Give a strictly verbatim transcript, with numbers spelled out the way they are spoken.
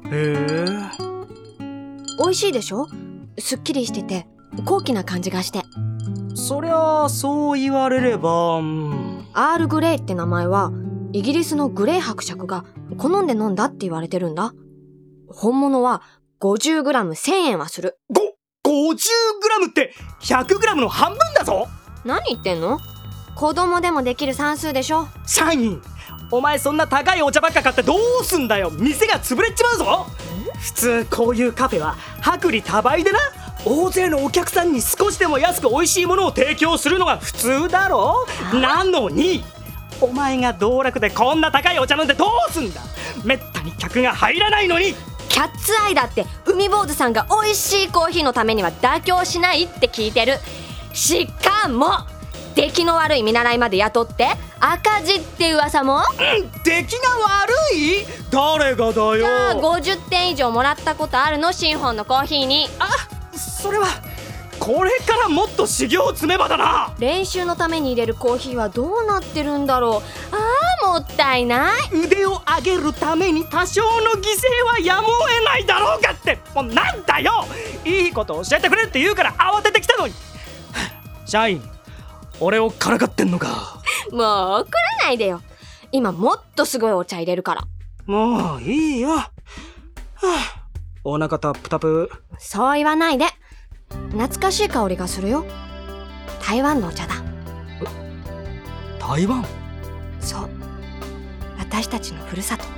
へえ。 美味しいでしょ？すっきりしてて高貴な感じがして。 そりゃあそう言われれば、うん、 アールグレイって名前はイギリスのグレイ伯爵が好んで飲んだって言われてるんだ。本物は ごじゅうグラムせんえんはする。 ご、ごじゅうグラムってひゃくグラムの半分だぞ。 何言ってんの？子供でもできる算数でしょ。 社員、お前そんな高いお茶ばっか買ってどうすんだよ。店が潰れちまうぞ。普通こういうカフェは薄利多売でな、大勢のお客さんに少しでも安く美味しいものを提供するのが普通だろ。なのにお前が道楽でこんな高いお茶飲んでどうすんだ。めったに客が入らないのに。 キャッツアイだって海坊主さんが美味しいコーヒーのためには妥協しないって聞いてる。しかも出来の悪い見習いまで雇って赤字って噂も。 うん、出来が悪い？誰がだよ。 じゃあごじゅってん以上もらったことあるの？新本のコーヒーに。 あ、それはこれからもっと修行を積めばだな。 練習のために入れるコーヒーはどうなってるんだろう。あーもったいない。 腕を上げるために多少の犠牲はやむを得ないだろうがって。もうなんだよ、いいこと教えてくれって言うから慌ててきたのに。社員、俺をからかってんのか。 もう怒らないでよ。今もっとすごいお茶入れるから。 もういいよ、はあ、お腹タップタプ。 そう言わないで。懐かしい香りがするよ。台湾のお茶だ。 台湾？ そう、私たちのふるさと。